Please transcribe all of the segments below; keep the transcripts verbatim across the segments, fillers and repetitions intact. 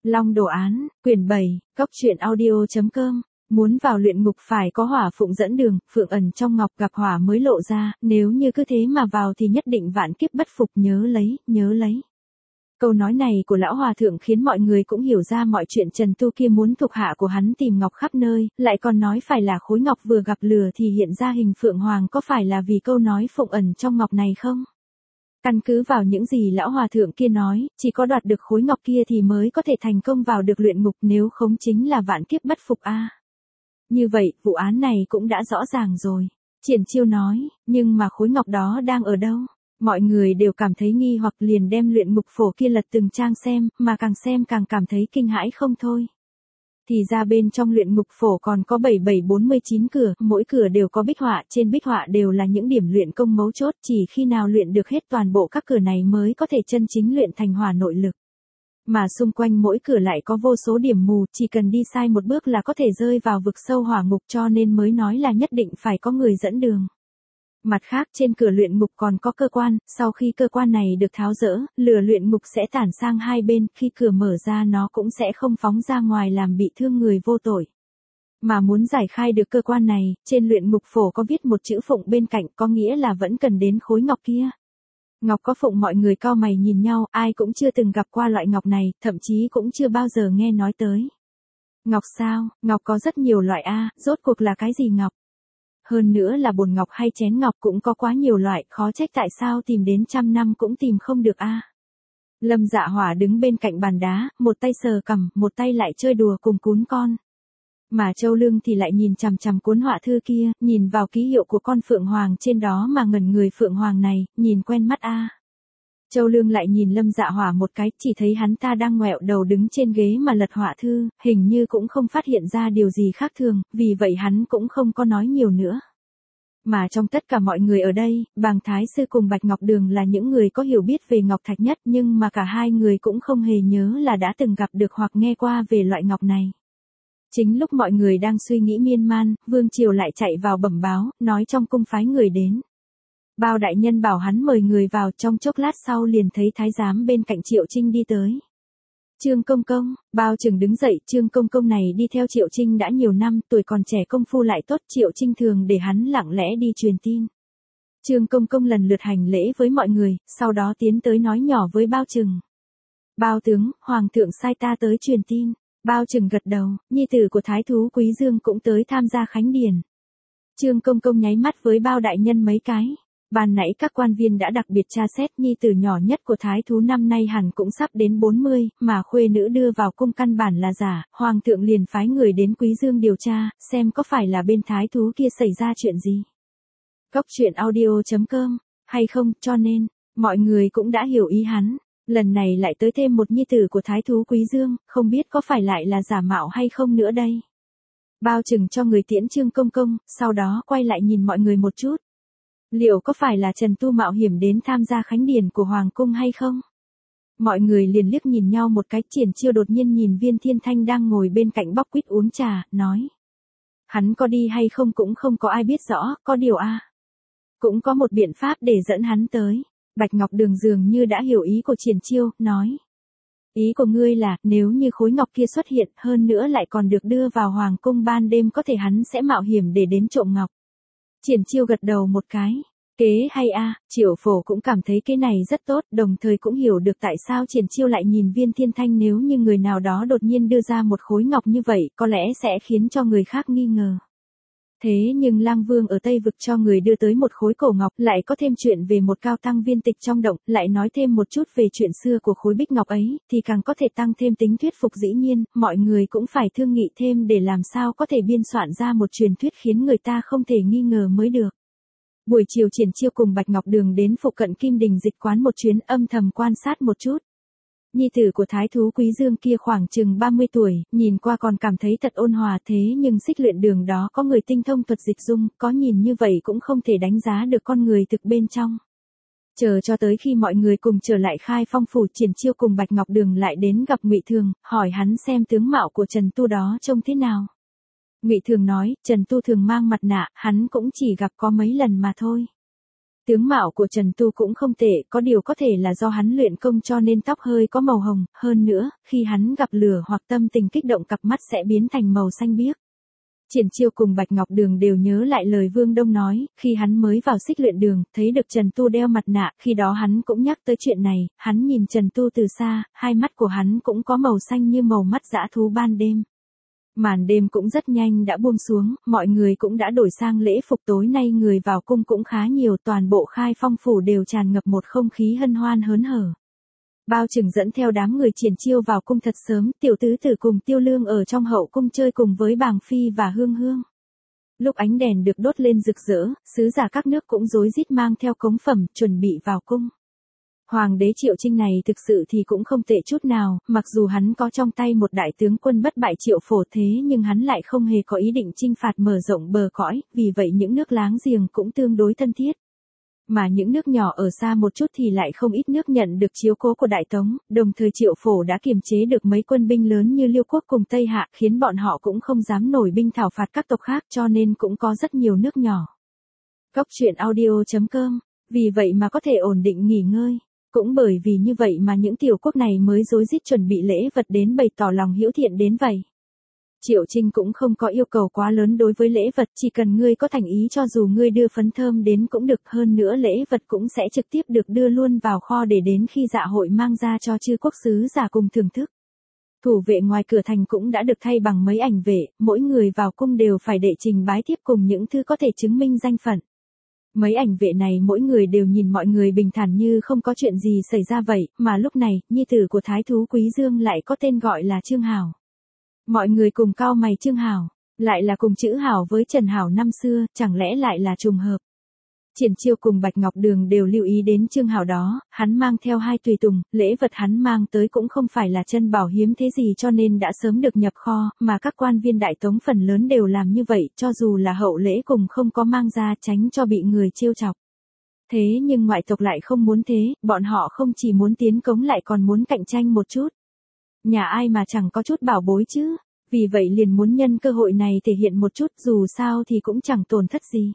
Long đồ án, quyển bảy, góc truyện audio.com. Muốn vào luyện ngục phải có hỏa phụng dẫn đường, phượng ẩn trong ngọc gặp hỏa mới lộ ra, nếu như cứ thế mà vào thì nhất định vạn kiếp bất phục, nhớ lấy, nhớ lấy. Câu nói này của lão hòa thượng khiến mọi người cũng hiểu ra mọi chuyện. Trần Tu kia muốn thuộc hạ của hắn tìm ngọc khắp nơi, lại còn nói phải là khối ngọc vừa gặp lửa thì hiện ra hình phượng hoàng, có phải là vì câu nói phụng ẩn trong ngọc này không? Căn cứ vào những gì lão hòa thượng kia nói, chỉ có đoạt được khối ngọc kia thì mới có thể thành công vào được luyện ngục, nếu không chính là vạn kiếp bất phục a. À. Như vậy, vụ án này cũng đã rõ ràng rồi. Triển Chiêu nói, nhưng mà khối ngọc đó đang ở đâu? Mọi người đều cảm thấy nghi hoặc, liền đem luyện ngục phổ kia lật từng trang xem, mà càng xem càng cảm thấy kinh hãi không thôi. Thì ra bên trong luyện ngục phổ còn có bảy bảy bốn mươi chín cửa, mỗi cửa đều có bích họa, trên bích họa đều là những điểm luyện công mấu chốt, chỉ khi nào luyện được hết toàn bộ các cửa này mới có thể chân chính luyện thành hỏa nội lực. Mà xung quanh mỗi cửa lại có vô số điểm mù, chỉ cần đi sai một bước là có thể rơi vào vực sâu hỏa ngục, cho nên mới nói là nhất định phải có người dẫn đường. Mặt khác, trên cửa luyện ngục còn có cơ quan, sau khi cơ quan này được tháo dỡ, lửa luyện ngục sẽ tản sang hai bên, khi cửa mở ra nó cũng sẽ không phóng ra ngoài làm bị thương người vô tội. Mà muốn giải khai được cơ quan này, trên luyện ngục phổ có viết một chữ phụng bên cạnh, có nghĩa là vẫn cần đến khối ngọc kia. Ngọc có phụng, mọi người cau mày nhìn nhau, ai cũng chưa từng gặp qua loại ngọc này, thậm chí cũng chưa bao giờ nghe nói tới. Ngọc sao? Ngọc có rất nhiều loại a, rốt cuộc là cái gì ngọc? Hơn nữa là bồn ngọc hay chén ngọc cũng có quá nhiều loại, khó trách tại sao tìm đến trăm năm cũng tìm không được a. À. Lâm Dạ Hỏa đứng bên cạnh bàn đá, một tay sờ cằm, một tay lại chơi đùa cùng cún con. Mà Châu Lương thì lại nhìn chằm chằm cuốn họa thư kia, nhìn vào ký hiệu của con phượng hoàng trên đó mà ngẩn người, phượng hoàng này, nhìn quen mắt a. À. Châu Lương lại nhìn Lâm Dạ Hỏa một cái, chỉ thấy hắn ta đang ngoẹo đầu đứng trên ghế mà lật họa thư, hình như cũng không phát hiện ra điều gì khác thường, vì vậy hắn cũng không có nói nhiều nữa. Mà trong tất cả mọi người ở đây, Bàng Thái Sư cùng Bạch Ngọc Đường là những người có hiểu biết về ngọc thạch nhất, nhưng mà cả hai người cũng không hề nhớ là đã từng gặp được hoặc nghe qua về loại ngọc này. Chính lúc mọi người đang suy nghĩ miên man, Vương Triều lại chạy vào bẩm báo, nói trong cung phái người đến. Bao đại nhân bảo hắn mời người vào, trong chốc lát sau liền thấy thái giám bên cạnh Triệu Trinh đi tới. Trương công công, Bao Trừng đứng dậy, Trương công công này đi theo Triệu Trinh đã nhiều năm, tuổi còn trẻ công phu lại tốt, Triệu Trinh thường để hắn lặng lẽ đi truyền tin. Trương công công lần lượt hành lễ với mọi người, sau đó tiến tới nói nhỏ với Bao Trừng. Bao tướng, hoàng thượng sai ta tới truyền tin. Bao Trừng gật đầu, nhi tử của thái thú Quý Dương cũng tới tham gia khánh điển. Trương công công nháy mắt với Bao đại nhân mấy cái. Ban nãy các quan viên đã đặc biệt tra xét, nhi tử nhỏ nhất của thái thú năm nay hẳn cũng sắp đến bốn mươi, mà khuê nữ đưa vào cung căn bản là giả, hoàng thượng liền phái người đến Quý Dương điều tra, xem có phải là bên thái thú kia xảy ra chuyện gì. Góc truyện audio.com, hay không, cho nên, mọi người cũng đã hiểu ý hắn, lần này lại tới thêm một nhi tử của thái thú Quý Dương, không biết có phải lại là giả mạo hay không nữa đây. Bao Trừng cho người tiễn Trương công công, sau đó quay lại nhìn mọi người một chút. Liệu có phải là Trần Tu mạo hiểm đến tham gia khánh điển của Hoàng cung hay không? Mọi người liền liếc nhìn nhau một cái. Triển Chiêu đột nhiên nhìn Viên Thiên Thanh đang ngồi bên cạnh bóc quýt uống trà, nói. Hắn có đi hay không cũng không có ai biết rõ, có điều a à. Cũng có một biện pháp để dẫn hắn tới. Bạch Ngọc Đường dường như đã hiểu ý của Triển Chiêu, nói. Ý của ngươi là, nếu như khối ngọc kia xuất hiện, hơn nữa lại còn được đưa vào Hoàng cung ban đêm, có thể hắn sẽ mạo hiểm để đến trộm ngọc. Triển Chiêu gật đầu một cái. Kế hay a, à, Triệu Phổ cũng cảm thấy cái này rất tốt, đồng thời cũng hiểu được tại sao Triển Chiêu lại nhìn Viên Thiên Thanh, nếu như người nào đó đột nhiên đưa ra một khối ngọc như vậy, có lẽ sẽ khiến cho người khác nghi ngờ. Thế nhưng Lang Vương ở Tây Vực cho người đưa tới một khối cổ ngọc, lại có thêm chuyện về một cao tăng viên tịch trong động, lại nói thêm một chút về chuyện xưa của khối bích ngọc ấy, thì càng có thể tăng thêm tính thuyết phục. Dĩ nhiên, mọi người cũng phải thương nghị thêm để làm sao có thể biên soạn ra một truyền thuyết khiến người ta không thể nghi ngờ mới được. Buổi chiều Triển Chiêu cùng Bạch Ngọc Đường đến phụ cận Kim Đình Dịch quán một chuyến, âm thầm quan sát một chút. Nhi tử của thái thú Quý Dương kia khoảng chừng ba mươi tuổi, nhìn qua còn cảm thấy thật ôn hòa, thế nhưng Xích Luyện Đường đó có người tinh thông thuật dịch dung, có nhìn như vậy cũng không thể đánh giá được con người thực bên trong. Chờ cho tới khi mọi người cùng trở lại Khai Phong phủ, Triển Chiêu cùng Bạch Ngọc Đường lại đến gặp Ngụy Thường, hỏi hắn xem tướng mạo của Trần Tu đó trông thế nào. Ngụy Thường nói, Trần Tu thường mang mặt nạ, hắn cũng chỉ gặp có mấy lần mà thôi. Tướng mạo của Trần Tu cũng không tệ, có điều có thể là do hắn luyện công cho nên tóc hơi có màu hồng, hơn nữa, khi hắn gặp lửa hoặc tâm tình kích động cặp mắt sẽ biến thành màu xanh biếc. Triển Chiêu cùng Bạch Ngọc Đường đều nhớ lại lời Vương Đông nói, khi hắn mới vào Xích Luyện Đường, thấy được Trần Tu đeo mặt nạ, khi đó hắn cũng nhắc tới chuyện này, hắn nhìn Trần Tu từ xa, hai mắt của hắn cũng có màu xanh như màu mắt dã thú ban đêm. Màn đêm cũng rất nhanh đã buông xuống, mọi người cũng đã đổi sang lễ phục tối nay người vào cung cũng khá nhiều, toàn bộ Khai Phong phủ đều tràn ngập một không khí hân hoan hớn hở. Bao Trừng dẫn theo đám người Triển Chiêu vào cung thật sớm, tiểu tứ tử cùng Tiêu Lương ở trong hậu cung chơi cùng với Bàng Phi và Hương Hương. Lúc ánh đèn được đốt lên rực rỡ, sứ giả các nước cũng rối rít mang theo cống phẩm, chuẩn bị vào cung. Hoàng đế Triệu Trinh này thực sự thì cũng không tệ chút nào, mặc dù hắn có trong tay một đại tướng quân bất bại Triệu Phổ thế nhưng hắn lại không hề có ý định chinh phạt mở rộng bờ cõi, vì vậy những nước láng giềng cũng tương đối thân thiết. Mà những nước nhỏ ở xa một chút thì lại không ít nước nhận được chiếu cố của Đại Tống, đồng thời Triệu Phổ đã kiềm chế được mấy quân binh lớn như Liêu Quốc cùng Tây Hạ khiến bọn họ cũng không dám nổi binh thảo phạt các tộc khác cho nên cũng có rất nhiều nước nhỏ. Góc truyện audio chấm com, vì vậy mà có thể ổn định nghỉ ngơi. Cũng bởi vì như vậy mà những tiểu quốc này mới rối rít chuẩn bị lễ vật đến bày tỏ lòng hữu thiện đến vậy. Triệu Trinh cũng không có yêu cầu quá lớn đối với lễ vật, chỉ cần ngươi có thành ý cho dù ngươi đưa phấn thơm đến cũng được, hơn nữa lễ vật cũng sẽ trực tiếp được đưa luôn vào kho để đến khi dạ hội mang ra cho chư quốc sứ giả cùng thưởng thức. Thủ vệ ngoài cửa thành cũng đã được thay bằng mấy ảnh vệ, mỗi người vào cung đều phải đệ trình bái thiếp cùng những thứ có thể chứng minh danh phận. Mấy ảnh vệ này mỗi người đều nhìn mọi người bình thản như không có chuyện gì xảy ra vậy, mà lúc này, nhi tử của Thái thú Quý Dương lại có tên gọi là Trương Hảo. Mọi người cùng cau mày, Trương Hảo, lại là cùng chữ Hảo với Trần Hảo năm xưa, chẳng lẽ lại là trùng hợp. Triển Chiêu cùng Bạch Ngọc Đường đều lưu ý đến Trương Hảo đó, hắn mang theo hai tùy tùng, lễ vật hắn mang tới cũng không phải là chân bảo hiếm thế gì cho nên đã sớm được nhập kho, mà các quan viên Đại Tống phần lớn đều làm như vậy, cho dù là hậu lễ cùng không có mang ra tránh cho bị người trêu chọc. Thế nhưng ngoại tộc lại không muốn thế, bọn họ không chỉ muốn tiến cống lại còn muốn cạnh tranh một chút. Nhà ai mà chẳng có chút bảo bối chứ, vì vậy liền muốn nhân cơ hội này thể hiện một chút, dù sao thì cũng chẳng tổn thất gì.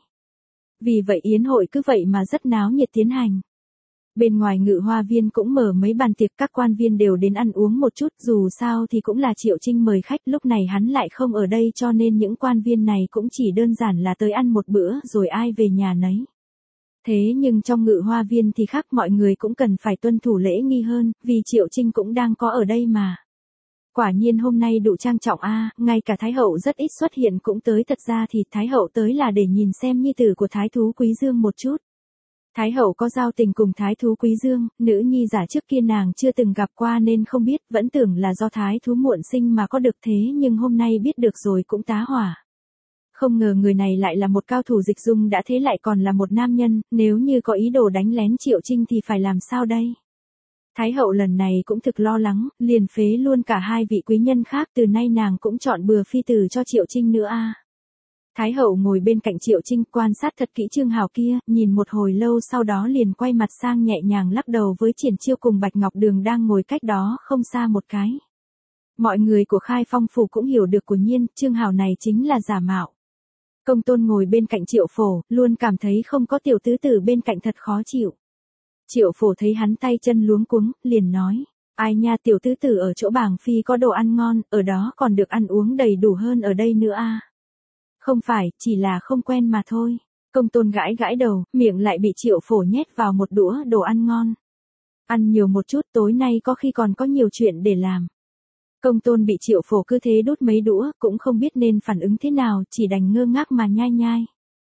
Vì vậy yến hội cứ vậy mà rất náo nhiệt tiến hành. Bên ngoài Ngự Hoa Viên cũng mở mấy bàn tiệc, các quan viên đều đến ăn uống một chút, dù sao thì cũng là Triệu Trinh mời khách, lúc này hắn lại không ở đây cho nên những quan viên này cũng chỉ đơn giản là tới ăn một bữa rồi ai về nhà nấy. Thế nhưng trong Ngự Hoa Viên thì khác, mọi người cũng cần phải tuân thủ lễ nghi hơn, vì Triệu Trinh cũng đang có ở đây mà. Quả nhiên hôm nay đủ trang trọng a, ngay cả Thái hậu rất ít xuất hiện cũng tới, thật ra thì Thái hậu tới là để nhìn xem nhi tử của Thái thú Quý Dương một chút. Thái hậu có giao tình cùng Thái thú Quý Dương, nữ nhi giả trước kia nàng chưa từng gặp qua nên không biết, vẫn tưởng là do Thái thú muộn sinh mà có được, thế nhưng hôm nay biết được rồi cũng tá hỏa. Không ngờ người này lại là một cao thủ dịch dung đã thế lại còn là một nam nhân, nếu như có ý đồ đánh lén Triệu Trinh thì phải làm sao đây? Thái hậu lần này cũng thực lo lắng, liền phế luôn cả hai vị quý nhân khác, từ nay nàng cũng chọn bừa phi tử cho Triệu Trinh nữa a. Thái hậu ngồi bên cạnh Triệu Trinh quan sát thật kỹ Trương Hảo kia, nhìn một hồi lâu sau đó liền quay mặt sang nhẹ nhàng lắc đầu với Triển Chiêu cùng Bạch Ngọc Đường đang ngồi cách đó không xa một cái. Mọi người của Khai Phong phủ cũng hiểu được của nhiên, Trương Hảo này chính là giả mạo. Công Tôn ngồi bên cạnh Triệu Phổ, luôn cảm thấy không có tiểu tứ tử bên cạnh thật khó chịu. Triệu Phổ thấy hắn tay chân luống cuống, liền nói, ai nha, tiểu tứ tử ở chỗ Bàng Phi có đồ ăn ngon, ở đó còn được ăn uống đầy đủ hơn ở đây nữa a. Không phải, chỉ là không quen mà thôi. Công Tôn gãi gãi đầu, miệng lại bị Triệu Phổ nhét vào một đũa đồ ăn ngon. Ăn nhiều một chút, tối nay có khi còn có nhiều chuyện để làm. Công Tôn bị Triệu Phổ cứ thế đút mấy đũa, cũng không biết nên phản ứng thế nào, chỉ đành ngơ ngác mà nhai nhai.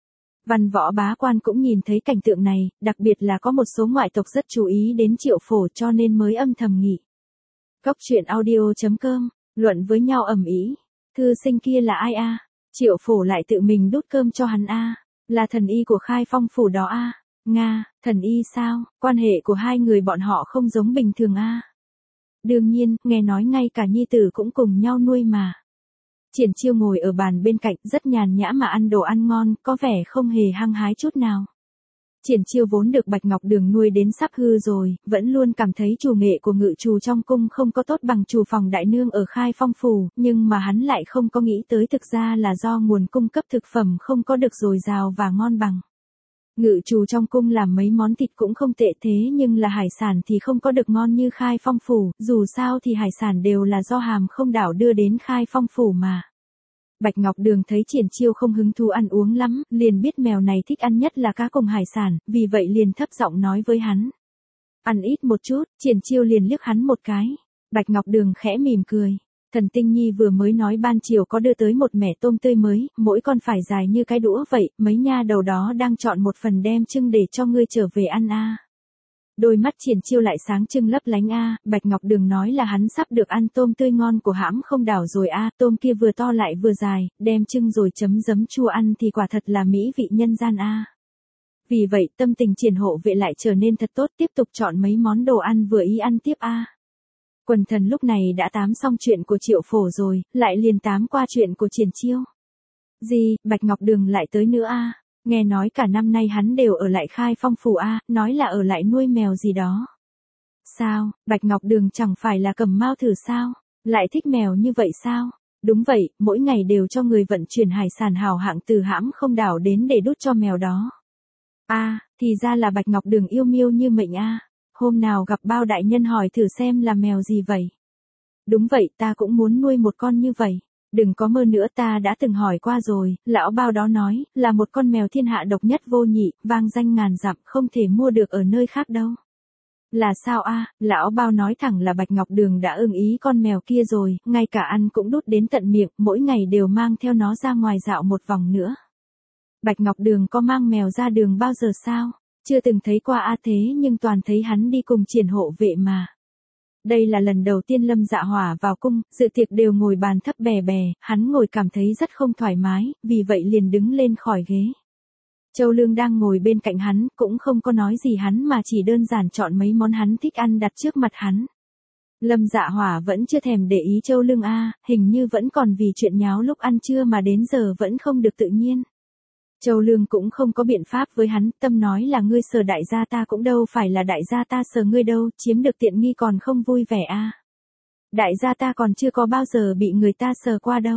Văn Võ bá quan cũng nhìn thấy cảnh tượng này, đặc biệt là có một số ngoại tộc rất chú ý đến Triệu Phổ cho nên mới âm thầm nghỉ. Góc truyện audio chấm com, luận với nhau ầm ĩ. Thư sinh kia là ai a? Triệu Phổ lại tự mình đút cơm cho hắn a? Là thần y của Khai Phong phủ đó a? Nga, thần y sao? Quan hệ của hai người bọn họ không giống bình thường a? Đương nhiên, nghe nói ngay cả nhi tử cũng cùng nhau nuôi mà. Triển Chiêu ngồi ở bàn bên cạnh, rất nhàn nhã mà ăn đồ ăn ngon, có vẻ không hề hăng hái chút nào. Triển Chiêu vốn được Bạch Ngọc Đường nuôi đến sắp hư rồi, vẫn luôn cảm thấy chủ nghệ của ngự trù trong cung không có tốt bằng trù phòng đại nương ở Khai Phong phủ, nhưng mà hắn lại không có nghĩ tới thực ra là do nguồn cung cấp thực phẩm không có được dồi dào và ngon bằng. Ngự trù trong cung làm mấy món thịt cũng không tệ thế nhưng là hải sản thì không có được ngon như Khai Phong phủ, dù sao thì hải sản đều là do Hàm Không Đảo đưa đến Khai Phong phủ mà. Bạch Ngọc Đường thấy Triển Chiêu không hứng thú ăn uống lắm, liền biết mèo này thích ăn nhất là cá cùng hải sản, vì vậy liền thấp giọng nói với hắn. Ăn ít một chút, Triển Chiêu liền liếc hắn một cái. Bạch Ngọc Đường khẽ mỉm cười. Thần Tinh Nhi vừa mới nói ban chiều có đưa tới một mẻ tôm tươi mới, mỗi con phải dài như cái đũa vậy, mấy nha đầu đó đang chọn một phần đem trưng để cho ngươi trở về ăn a. Đôi mắt Triển Chiêu lại sáng trưng lấp lánh a, Bạch Ngọc Đường nói là hắn sắp được ăn tôm tươi ngon của Hãm Không Đảo rồi a, tôm kia vừa to lại vừa dài, đem trưng rồi chấm giấm chua ăn thì quả thật là mỹ vị nhân gian a. Vì vậy tâm tình Triển hộ vệ lại trở nên thật tốt, tiếp tục chọn mấy món đồ ăn vừa ý ăn tiếp a. Quần thần lúc này đã tám xong chuyện của Triệu Phổ rồi, lại liền tám qua chuyện của Triển Chiêu. Gì, Bạch Ngọc Đường lại tới nữa a? Nghe nói cả năm nay hắn đều ở lại Khai Phong phủ a, nói là ở lại nuôi mèo gì đó. Sao, Bạch Ngọc Đường chẳng phải là cầm mao thử sao? Lại thích mèo như vậy sao? Đúng vậy, mỗi ngày đều cho người vận chuyển hải sản hào hạng từ Hãm Không Đảo đến để đút cho mèo đó. A, thì ra là Bạch Ngọc Đường yêu miêu như mệnh a. Hôm nào gặp Bao đại nhân hỏi thử xem là mèo gì vậy. Đúng vậy, ta cũng muốn nuôi một con như vậy. Đừng có mơ nữa, ta đã từng hỏi qua rồi, lão Bao đó nói, là một con mèo thiên hạ độc nhất vô nhị, vang danh ngàn dặm, không thể mua được ở nơi khác đâu. Là sao a? Lão Bao nói thẳng là Bạch Ngọc Đường đã ưng ý con mèo kia rồi, ngay cả ăn cũng đút đến tận miệng, mỗi ngày đều mang theo nó ra ngoài dạo một vòng nữa. Bạch Ngọc Đường có mang mèo ra đường bao giờ sao? Chưa từng thấy qua a, thế nhưng toàn thấy hắn đi cùng Triển hộ vệ mà. Đây là lần đầu tiên Lâm Dạ Hỏa vào cung, dự tiệc đều ngồi bàn thấp bè bè, hắn ngồi cảm thấy rất không thoải mái, vì vậy liền đứng lên khỏi ghế. Châu Lương đang ngồi bên cạnh hắn, cũng không có nói gì hắn mà chỉ đơn giản chọn mấy món hắn thích ăn đặt trước mặt hắn. Lâm Dạ Hỏa vẫn chưa thèm để ý Châu Lương a, hình như vẫn còn vì chuyện nháo lúc ăn trưa mà đến giờ vẫn không được tự nhiên. Châu Lương cũng không có biện pháp với hắn, tâm nói là ngươi sờ đại gia ta cũng đâu phải là đại gia ta sờ ngươi đâu, chiếm được tiện nghi còn không vui vẻ a. À. Đại gia ta còn chưa có bao giờ bị người ta sờ qua đâu.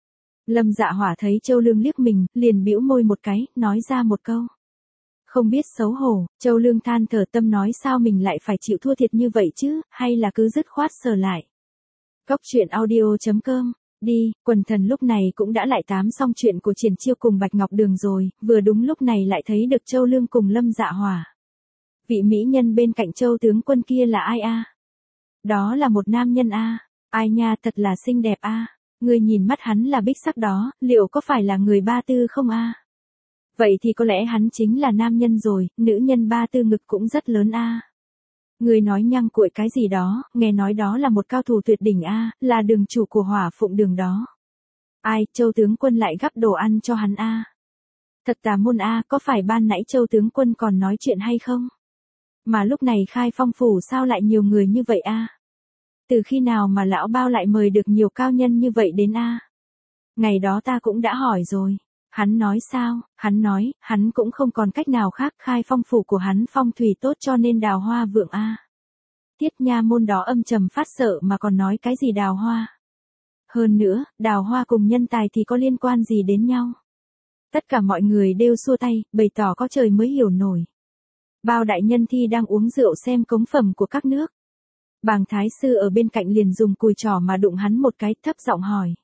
Lâm Dạ Hỏa thấy Châu Lương liếc mình, liền bĩu môi một cái, nói ra một câu. Không biết xấu hổ, Châu Lương than thở tâm nói sao mình lại phải chịu thua thiệt như vậy chứ, hay là cứ dứt khoát sờ lại. Cốc truyện audio chấm com. Đi, quần thần lúc này cũng đã lại tám xong chuyện của Triển Chiêu cùng Bạch Ngọc Đường rồi, vừa đúng lúc này lại thấy được Châu Lương cùng Lâm Dạ Hỏa. Vị mỹ nhân bên cạnh Châu tướng quân kia là ai a? Đó là một nam nhân a. Ai nha, thật là xinh đẹp a. Người nhìn mắt hắn là bích sắc đó, liệu có phải là người Ba Tư không a? Vậy thì có lẽ hắn chính là nam nhân rồi, nữ nhân Ba Tư ngực cũng rất lớn a. Người nói nhăng cuội cái gì đó, nghe nói đó là một cao thủ tuyệt đỉnh a, là đường chủ của Hỏa Phụng Đường đó. Ai, Châu tướng quân lại gắp đồ ăn cho hắn a. Thật tà môn a, có phải ban nãy Châu tướng quân còn nói chuyện hay không? Mà lúc này Khai Phong phủ sao lại nhiều người như vậy a? Từ khi nào mà lão Bao lại mời được nhiều cao nhân như vậy đến a? Ngày đó ta cũng đã hỏi rồi. Hắn nói sao? Hắn nói, hắn cũng không còn cách nào khác, Khai Phong phủ của hắn phong thủy tốt cho nên đào hoa vượng a. Tiết nha môn đó âm trầm phát sợ mà còn nói cái gì đào hoa. Hơn nữa, đào hoa cùng nhân tài thì có liên quan gì đến nhau. Tất cả mọi người đều xua tay, bày tỏ có trời mới hiểu nổi. Bao đại nhân thi đang uống rượu xem cống phẩm của các nước. Bàng thái sư ở bên cạnh liền dùng cùi trỏ mà đụng hắn một cái, thấp giọng hỏi.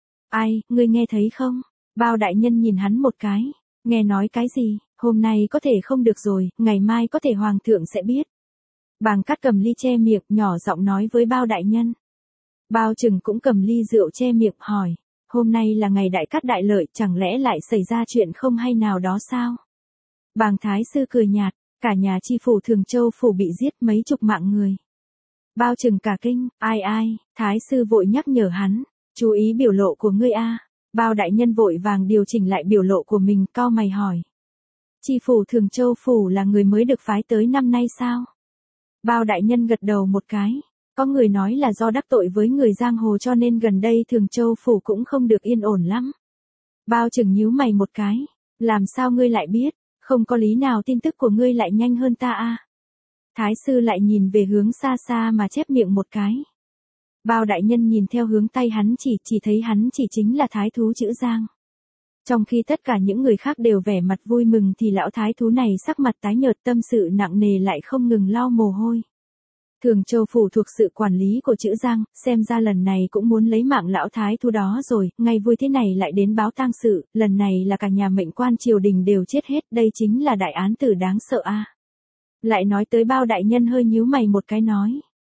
Ai, ngươi nghe thấy không? Bao đại nhân nhìn hắn một cái. Nghe nói cái gì? Hôm nay có thể không được rồi, ngày mai có thể hoàng thượng sẽ biết. Bàng Cát cầm ly che miệng, nhỏ giọng nói với Bao đại nhân. Bao Trừng cũng cầm ly rượu che miệng, hỏi. Hôm nay là ngày đại cát đại lợi, chẳng lẽ lại xảy ra chuyện không hay nào đó sao? Bàng thái sư cười nhạt, cả nhà chi phủ Thường Châu phủ bị giết mấy chục mạng người. Bao Trừng cả kinh, ai ai, thái sư vội nhắc nhở hắn, chú ý biểu lộ của ngươi a. Bao đại nhân vội vàng điều chỉnh lại biểu lộ của mình, cau mày hỏi. Chi phủ Thường Châu phủ là người mới được phái tới năm nay sao? Bao đại nhân gật đầu một cái. Có người nói là do đắc tội với người giang hồ cho nên gần đây Thường Châu phủ cũng không được yên ổn lắm. Bao Trừng nhíu mày một cái. Làm sao ngươi lại biết? Không có lý nào tin tức của ngươi lại nhanh hơn ta a. Thái sư lại nhìn về hướng xa xa mà chép miệng một cái. Bao đại nhân nhìn theo hướng tay hắn chỉ, chỉ thấy hắn chỉ chính là thái thú chữ Giang. Trong khi tất cả những người khác đều vẻ mặt vui mừng thì lão thái thú này sắc mặt tái nhợt, tâm sự nặng nề lại không ngừng lau mồ hôi. Thường Châu phủ thuộc sự quản lý của Trữ Giang, xem ra lần này cũng muốn lấy mạng lão thái thú đó rồi, ngày vui thế này lại đến báo tang sự, lần này là cả nhà mệnh quan triều đình đều chết hết, đây chính là đại án tử đáng sợ a. Lại nói tới Bao đại nhân hơi nhíu mày một cái nói.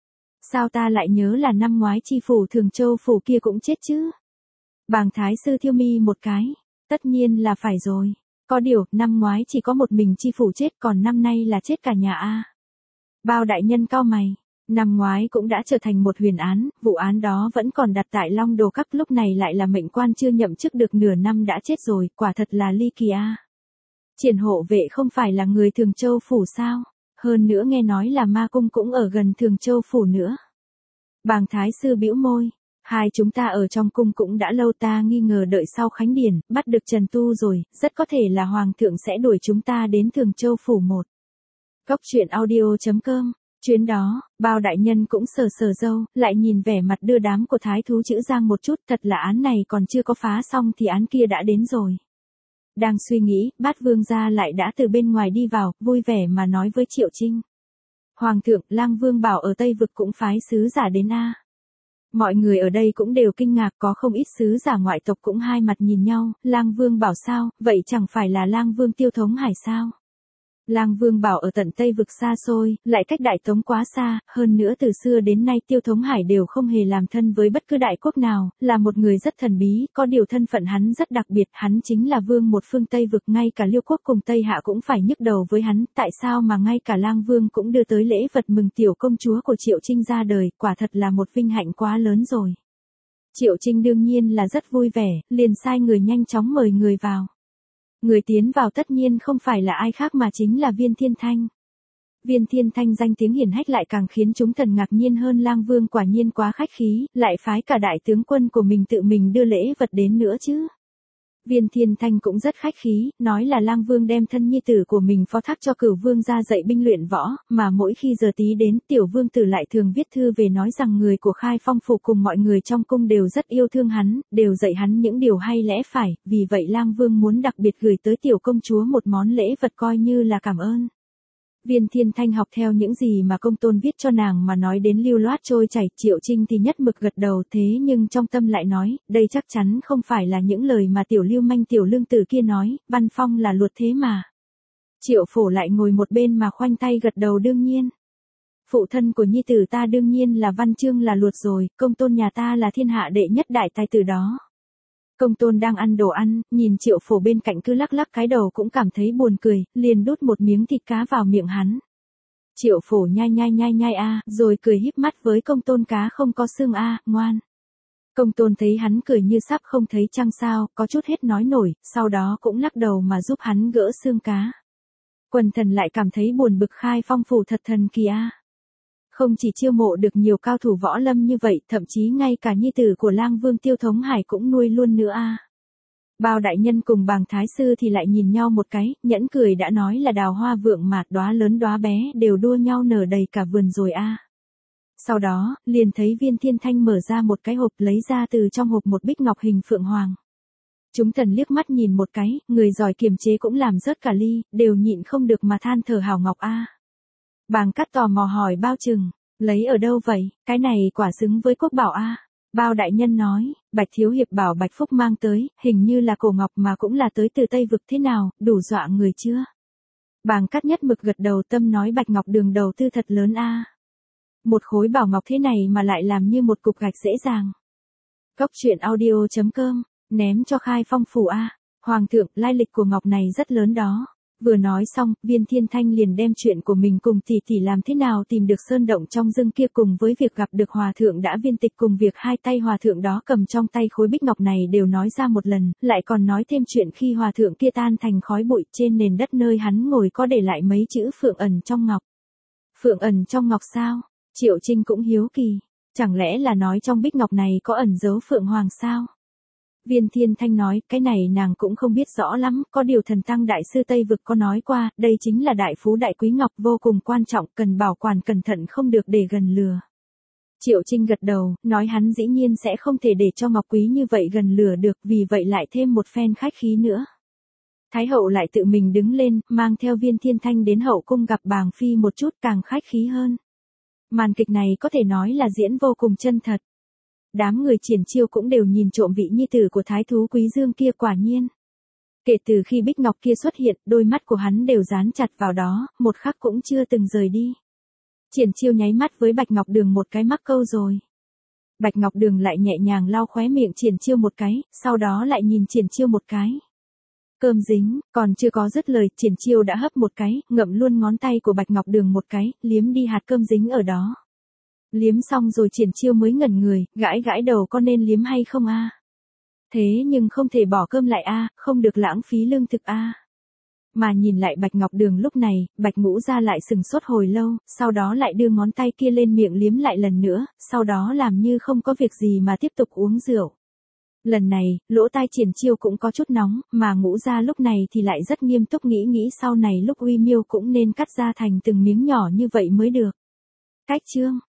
Sao ta lại nhớ là năm ngoái chi phủ Thường Châu phủ kia cũng chết chứ? Bàng thái sư thiêu mi một cái, tất nhiên là phải rồi, có điều, năm ngoái chỉ có một mình chi phủ chết còn năm nay là chết cả nhà a. Bao đại nhân cau mày, năm ngoái cũng đã trở thành một huyền án, vụ án đó vẫn còn đặt tại Long Đồ Các, lúc này lại là mệnh quan chưa nhậm chức được nửa năm đã chết rồi, quả thật là ly kỳ a. Triển hộ vệ không phải là người Thường Châu phủ sao? Hơn nữa nghe nói là ma cung cũng ở gần Thường Châu phủ nữa. Bàng thái sư bĩu môi, hai chúng ta ở trong cung cũng đã lâu, ta nghi ngờ đợi sau khánh điển, bắt được Trần Tu rồi, rất có thể là hoàng thượng sẽ đuổi chúng ta đến Thường Châu phủ một. Góc truyện audio chấm com, chuyến đó, Bao đại nhân cũng sờ sờ râu, lại nhìn vẻ mặt đưa đám của thái thú Trữ Giang một chút, thật là án này còn chưa có phá xong thì án kia đã đến rồi. Đang suy nghĩ, Bát Vương gia lại đã từ bên ngoài đi vào, vui vẻ mà nói với Triệu Trinh. Hoàng thượng, Lang Vương bảo ở Tây Vực cũng phái sứ giả đến a. Mọi người ở đây cũng đều kinh ngạc, có không ít sứ giả ngoại tộc cũng hai mặt nhìn nhau, Lang Vương bảo sao, vậy chẳng phải là Lang Vương Tiêu Thống Hải sao? Lang Vương bảo ở tận Tây Vực xa xôi, lại cách Đại Tống quá xa, hơn nữa từ xưa đến nay Tiêu Thống Hải đều không hề làm thân với bất cứ đại quốc nào, là một người rất thần bí, có điều thân phận hắn rất đặc biệt, hắn chính là vương một phương Tây Vực, ngay cả Liêu quốc cùng Tây Hạ cũng phải nhức đầu với hắn, tại sao mà ngay cả Lang Vương cũng đưa tới lễ vật mừng tiểu công chúa của Triệu Trinh ra đời, quả thật là một vinh hạnh quá lớn rồi. Triệu Trinh đương nhiên là rất vui vẻ, liền sai người nhanh chóng mời người vào. Người tiến vào tất nhiên không phải là ai khác mà chính là Viên Thiên Thanh. Viên Thiên Thanh danh tiếng hiển hách lại càng khiến chúng thần ngạc nhiên hơn, Lang Vương quả nhiên quá khách khí, lại phái cả đại tướng quân của mình tự mình đưa lễ vật đến nữa chứ. Viên Thiên Thanh cũng rất khách khí, nói là Lang Vương đem thân nhi tử của mình phó thác cho Cửu Vương ra dạy binh luyện võ, mà mỗi khi giờ tí đến, tiểu vương tử lại thường viết thư về nói rằng người của Khai Phong phủ cùng mọi người trong cung đều rất yêu thương hắn, đều dạy hắn những điều hay lẽ phải, vì vậy Lang Vương muốn đặc biệt gửi tới tiểu công chúa một món lễ vật coi như là cảm ơn. Viên Thiên Thanh học theo những gì mà Công Tôn viết cho nàng mà nói đến lưu loát trôi chảy, Triệu Trinh thì nhất mực gật đầu, thế nhưng trong tâm lại nói, đây chắc chắn không phải là những lời mà tiểu lưu manh tiểu lương tử kia nói, Văn Phong là luật thế mà. Triệu Phổ lại ngồi một bên mà khoanh tay gật đầu, đương nhiên. Phụ thân của nhi tử ta đương nhiên là Văn Chương là luật rồi, Công Tôn nhà ta là thiên hạ đệ nhất đại tài tử đó. Công Tôn đang ăn đồ ăn, nhìn Triệu Phổ bên cạnh cứ lắc lắc cái đầu cũng cảm thấy buồn cười, liền đút một miếng thịt cá vào miệng hắn. Triệu Phổ nhai nhai nhai nhai a, rồi cười híp mắt với Công Tôn, cá không có xương a, ngoan. Công Tôn thấy hắn cười như sắp không thấy trăng sao, có chút hết nói nổi, sau đó cũng lắc đầu mà giúp hắn gỡ xương cá. Quần thần lại cảm thấy buồn bực, Khai Phong phủ thật thần kỳ a. Không chỉ chiêu mộ được nhiều cao thủ võ lâm như vậy, thậm chí ngay cả nhi tử của Lang Vương Tiêu Thống Hải cũng nuôi luôn nữa a. Bao đại nhân cùng Bàng thái sư thì lại nhìn nhau một cái, nhẫn cười đã nói là đào hoa vượng mà, đóa lớn đóa bé đều đua nhau nở đầy cả vườn rồi a. Sau đó, liền thấy Viên Thiên Thanh mở ra một cái hộp, lấy ra từ trong hộp một bích ngọc hình phượng hoàng. Chúng thần liếc mắt nhìn một cái, người giỏi kiềm chế cũng làm rớt cả ly, đều nhịn không được mà than thở hảo ngọc a. Bàng Cát tò mò hỏi Bao Trừng, lấy ở đâu vậy, cái này quả xứng với quốc bảo a. Bao đại nhân nói, Bạch thiếu hiệp bảo Bạch Phúc mang tới, hình như là cổ ngọc mà cũng là tới từ Tây Vực, thế nào, đủ dọa người chưa? Bàng Cát nhất mực gật đầu, tâm nói Bạch Ngọc Đường đầu tư thật lớn a. Một khối bảo ngọc thế này mà lại làm như một cục gạch dễ dàng. Góc truyện audio chấm com, ném cho Khai Phong phủ a. Hoàng thượng, lai lịch của ngọc này rất lớn đó. Vừa nói xong, Viên Thiên Thanh liền đem chuyện của mình cùng tỷ tỷ làm thế nào tìm được sơn động trong rừng kia, cùng với việc gặp được hòa thượng đã viên tịch, cùng việc hai tay hòa thượng đó cầm trong tay khối bích ngọc này đều nói ra một lần, lại còn nói thêm chuyện khi hòa thượng kia tan thành khói bụi, trên nền đất nơi hắn ngồi có để lại mấy chữ phượng ẩn trong ngọc. Phượng ẩn trong ngọc sao? Triệu Trinh cũng hiếu kỳ, chẳng lẽ là nói trong bích ngọc này có ẩn dấu phượng hoàng sao? Viên Thiên Thanh nói, cái này nàng cũng không biết rõ lắm, có điều thần tăng đại sư Tây Vực có nói qua, đây chính là đại phú đại quý ngọc vô cùng quan trọng, cần bảo quản cẩn thận không được để gần lừa. Triệu Trinh gật đầu, nói hắn dĩ nhiên sẽ không thể để cho Ngọc Quý như vậy gần lửa được, vì vậy lại thêm một phen khách khí nữa. Thái hậu lại tự mình đứng lên, mang theo Viên Thiên Thanh đến hậu cung gặp bàng phi một chút, càng khách khí hơn. Màn kịch này có thể nói là diễn vô cùng chân thật. Đám người Triển Chiêu cũng đều nhìn trộm vị nhi tử của thái thú Quý Dương kia, quả nhiên. Kể từ khi Bích Ngọc kia xuất hiện, đôi mắt của hắn đều dán chặt vào đó, một khắc cũng chưa từng rời đi. Triển Chiêu nháy mắt với Bạch Ngọc Đường một cái mắc câu rồi. Bạch Ngọc Đường lại nhẹ nhàng lau khóe miệng Triển Chiêu một cái, sau đó lại nhìn Triển Chiêu một cái. Cơm dính, còn chưa có dứt lời, Triển Chiêu đã hấp một cái, ngậm luôn ngón tay của Bạch Ngọc Đường một cái, liếm đi hạt cơm dính ở đó. Liếm xong rồi Triển Chiêu mới ngẩn người, gãi gãi đầu, có nên liếm hay không a? Thế nhưng không thể bỏ cơm lại a, không được lãng phí lương thực a. Mà nhìn lại Bạch Ngọc Đường lúc này, Bạch Ngũ Gia lại sừng sốt hồi lâu, sau đó lại đưa ngón tay kia lên miệng liếm lại lần nữa, sau đó làm như không có việc gì mà tiếp tục uống rượu. Lần này, lỗ tai Triển Chiêu cũng có chút nóng, mà Ngũ Gia lúc này thì lại rất nghiêm túc nghĩ nghĩ sau này lúc uy miêu cũng nên cắt ra thành từng miếng nhỏ như vậy mới được. Cách chương